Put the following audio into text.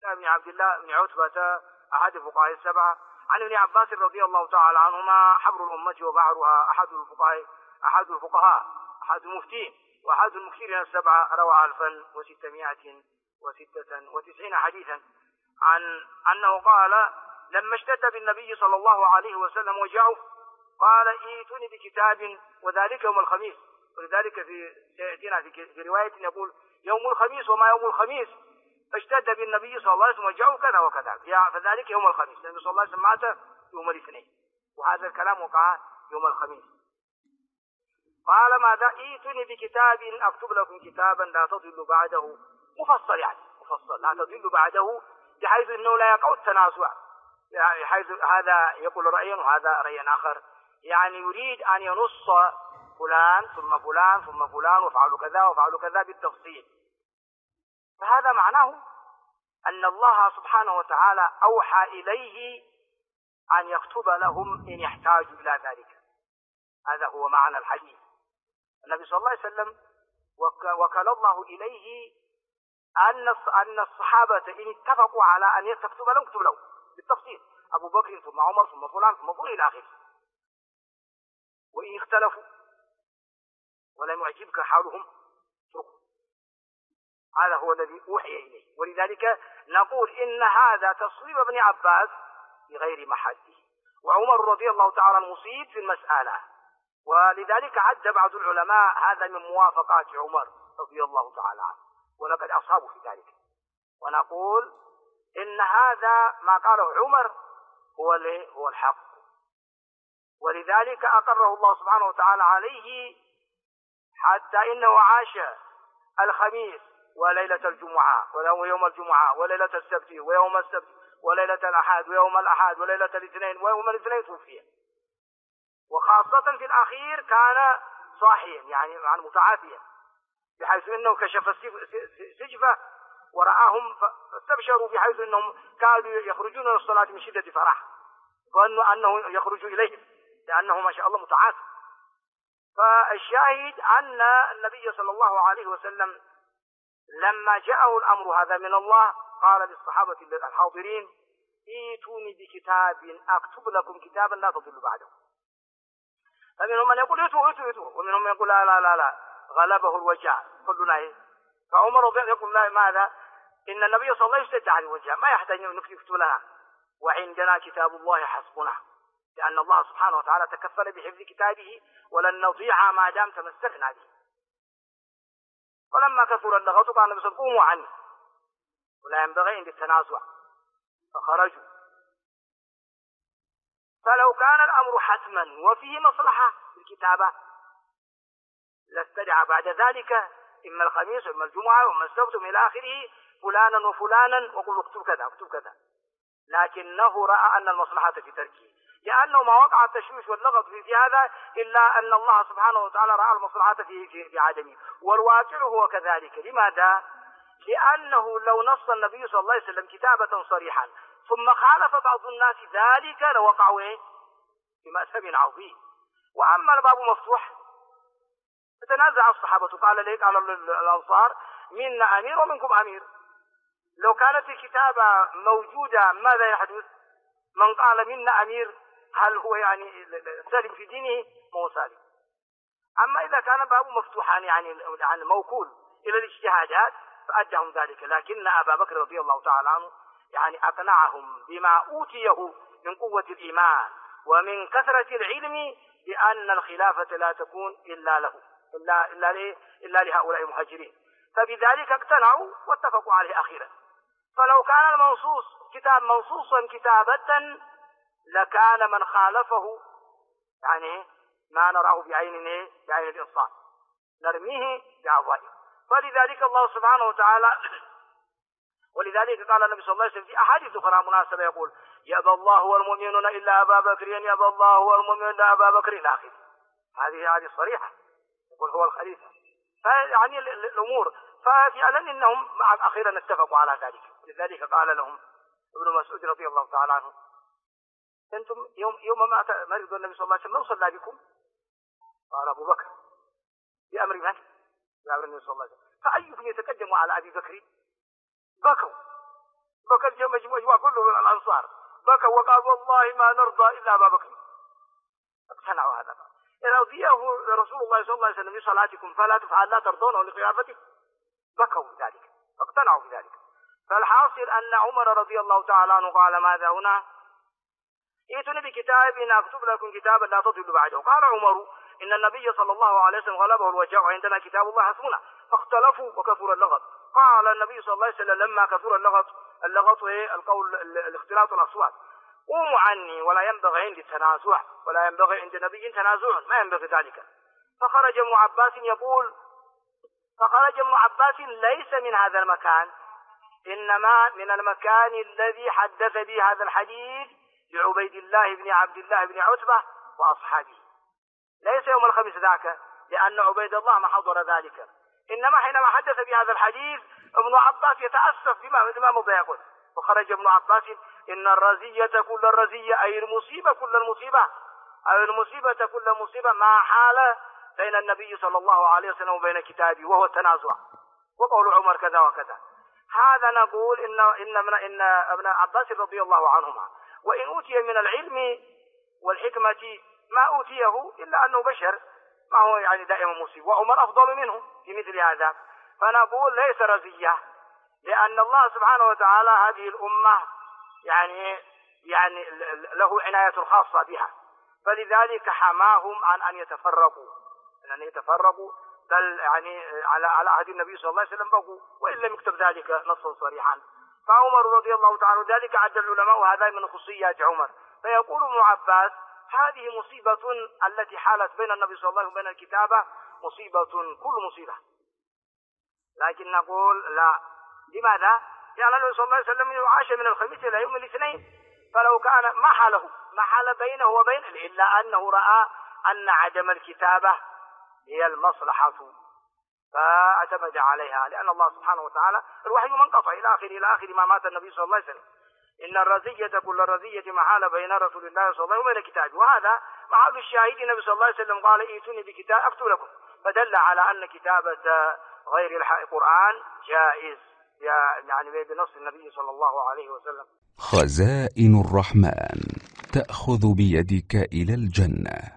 بن عبد الله بن عتبة أحد الفقهاء السبعة عن ابن عباس رضي الله تعالى عنهما حبر الأمة وبعرها أحد المفتين وأحد المكثرين السبعة روى 1696 حديثا عن أنه قال لما اشتد بالنبي صلى الله عليه وسلم وجعه قال ائتوني بكتاب وذلك يوم الخميس. ولذلك سيأتينا في رواية يقول يوم الخميس وما يوم الخميس فاشتد بالنبي صلى الله عليه وسلم وجعه كذا وكذا فذلك يوم الخميس النبي صلى الله عليه وسلم مات يوم الاثنين وهذا الكلام وقع يوم الخميس. قال ماذا ائتوني بكتاب أكتب لكم كتابا لا تضلوا بعده مفصل لا تضلوا بعده بحيث أنه لا يقع التنازع حيث هذا يقول رأيا وهذا رأي آخر يعني يريد أن ينص فلان ثم فلان ثم فلان وفعلوا كذا وفعلوا كذا بالتفصيل. فهذا معناه أن الله سبحانه وتعالى أوحى إليه أن يكتب لهم إن يحتاجوا إلى ذلك. هذا هو معنى الحديث. النبي صلى الله عليه وسلم وكل الله إليه أن الصحابة إن اتفقوا على أن يكتب لهم اكتب لهم بالتفصيل أبو بكر ثم عمر ثم فلان ثم فلان إلى آخره. وإن اختلفوا ولم يعجبك حالهم اتركوا. هذا هو الذي أوحي إليه. ولذلك نقول إن هذا تصويب ابن عباس بغير محله وعمر رضي الله تعالى مصيب في المسألة. ولذلك عد بعض العلماء هذا من موافقات عمر رضي الله تعالى عنه ولقد أصابوا في ذلك. ونقول إن هذا ما قاله عمر هو الحق. ولذلك أقره الله سبحانه وتعالى عليه حتى إنه عاش الخميس وليلة الجمعة ويوم الجمعة وليلة السبت ويوم السبت وليلة الأحد ويوم الأحد وليلة الاثنين ويوم الاثنين توفي. وخاصة في الأخير كان صاحيا يعني متعافيا بحيث أنه كشف السجفة ورآهم فاستبشروا بحيث أنهم كانوا يخرجون من الصلاة من شدة فرح ظنوا أنه يخرج إليهم لأنه ما شاء الله متعافى. فالشاهد أن النبي صلى الله عليه وسلم لما جاءه الأمر هذا من الله قال للصحابة الحاضرين ائتوني بكتاب أكتب لكم كتابا لا تضلوا بعده. فمنهم من يقول ائتوا ومنهم من يقول لا غلبه الوجع كلنا. فعمر رضي الله يقول ماذا إن النبي صلى الله عليه وسلم عن الوجع ما يحتاج أن نكتب لنا وعندنا كتاب الله حسبنا لأن الله سبحانه وتعالى تكفل بحفظ كتابه ولن نضيع ما دام تمسكنا به. ولما كثر اللغط قال النبي صلى الله عليه وسلم قوموا عني ولا ينبغي عند التنازع فخرجوا. فلو كان الأمر حتما وفيه مصلحة في الكتابة لاستدعى بعد ذلك إما الخميس وإما الجمعة وإما السبت إلى آخره فلانا وفلانا وقل اكتب كذا لكنه رأى أن المصلحة في تركه لأنه ما وقع التشويش واللغط في هذا إلا أن الله سبحانه وتعالى رأى المصلحة في عدمه. والواقع هو كذلك. لماذا؟ لأنه لو نص النبي صلى الله عليه وسلم كتابة صريحا ثم خالف بعض الناس ذلك لوقعوا في مأسب عظيم. وأما الباب مفتوح فتنازع الصحابة قال الأنصار منا أمير ومنكم أمير. لو كانت الكتابة موجودة ماذا يحدث؟ من قال منا أمير هل هو يعني سالم في دينه؟ مو سالم. أما إذا كان باب مفتوحا يعني موكول إلى الاجتهادات فأدهم ذلك. لكن أبا بكر رضي الله تعالى عنه يعني أقنعهم بما أوتيه من قوة الإيمان ومن كثرة العلم بأن الخلافة لا تكون إلا له إلا لهؤلاء المهاجرين. فبذلك اقتنعوا واتفقوا عليه أخيرا. فلو كان المنصوص كتاب منصوصا كتابة لكان من خالفه يعني ما نراه بعين الإنصاف نرميه بعضائه. فلذلك الله سبحانه وتعالى ولذلك قال النبي صلى الله عليه وسلم في أحاديث أخرى مناسبة يقول يأبى الله والمؤمنون إلا أبا بكر يأبى الله والمؤمنون إلا أبا بكر إلى آخره. هذه صريحة يقول هو الخليفة. فيعني الأمور ففعلا إنهم أخيرا اتفقوا على ذلك. لذلك قال لهم ابن مسعود رضي الله تعالى عنه أنتم يوم ما مرض النبي صلى الله عليه وسلم من صلى بكم؟ قال أبو بكر. بأمر من؟ بأمر النبي صلى الله عليه وسلم. فأيكم يتقدم على أبي بكر؟ بكوا بكر مجموعة كله من الأنصار بكى وقال والله ما نرضى إلا أبا بكر. اقتنعوا هذا. إن رضيه رسول الله صلى الله عليه وسلم بصلاتكم فلا تفعل لا ترضونه لخلافته بكوا بذلك، اقتنعوا بذلك. فالحاصل أن عمر رضي الله تعالى عنه قال ماذا هنا؟ ائتوني بكتاب أكتب لكم كتابا لا تضلوا بعده. قال عمر إن النبي صلى الله عليه وسلم غلبه الوجع وعندنا كتاب الله حسبنا، فاختلفوا وكثر اللغط. قال النبي صلى الله عليه وسلم لما كثر اللغط القول الاختلاط الأصوات قوموا عني ولا ينبغي عندي التنازع ولا ينبغي عند نبي تنازع، ما ينبغي ذلك. فخرج ابن عباس يقول فخرج ابن عباس ليس من هذا المكان، إنما من المكان الذي حدث به هذا الحديث لعبيد الله بن عبد الله بن عتبة وأصحابه، ليس يوم الخميس ذاك، لأن عبيد الله ما حضر ذلك، إنما حينما حدث بهذا الحديث ابن عباس يتأسف بما مضى يقول. وخرج ابن عباس إن الرزية كل الرزية أي المصيبة كل المصيبة أو المصيبة كل المصيبة ما حال بين النبي صلى الله عليه وسلم وبين كتابه وهو التنازع، وقول عمر كذا وكذا. هذا نقول إن ابن عباس رضي الله عنهما وإن أوتي من العلم والحكمة ما أوتيه إلا أنه بشر، ما هو يعني دائما مصيب، وعمر أفضل منه في مثل هذا. فنقول ليس رزية، لأن الله سبحانه وتعالى هذه الأمة يعني له عناية خاصة بها، فلذلك حماهم عن أن يتفرقوا بل يعني على عهد النبي صلى الله عليه وسلم بقوا، وإن لم يكتب ذلك نصا صريحا. فعمر رضي الله تعالى ذلك عد العلماء وهذا من خصوصيات عمر. فيقول ابن عباس هذه مصيبة التي حالت بين النبي صلى الله عليه وسلم وبين الكتابة مصيبة كل مصيبة، لكن نقول لا. لماذا؟ لأن النبي صلى الله عليه وسلم يعاش من الخميس إلى يوم الاثنين، فلو كان ما حال بينه وبين إلا أنه رأى أن عدم الكتابة هي المصلحة فاعتمد عليها، لأن الله سبحانه وتعالى الوحي منقطع إلى آخر ما مات النبي صلى الله عليه وسلم. إن الرزية كل الرزية ما حال بين رسول الله صلى الله عليه وسلم وبين كتابه، وهذا محل الشاهد. النبي صلى الله عليه وسلم قال ائتوني بكتاب أكتب لكم، فدل على أن كتابة غير القرآن جائز يعني بنص النبي صلى الله عليه وسلم. خزائن الرحمن تأخذ بيدك إلى الجنة.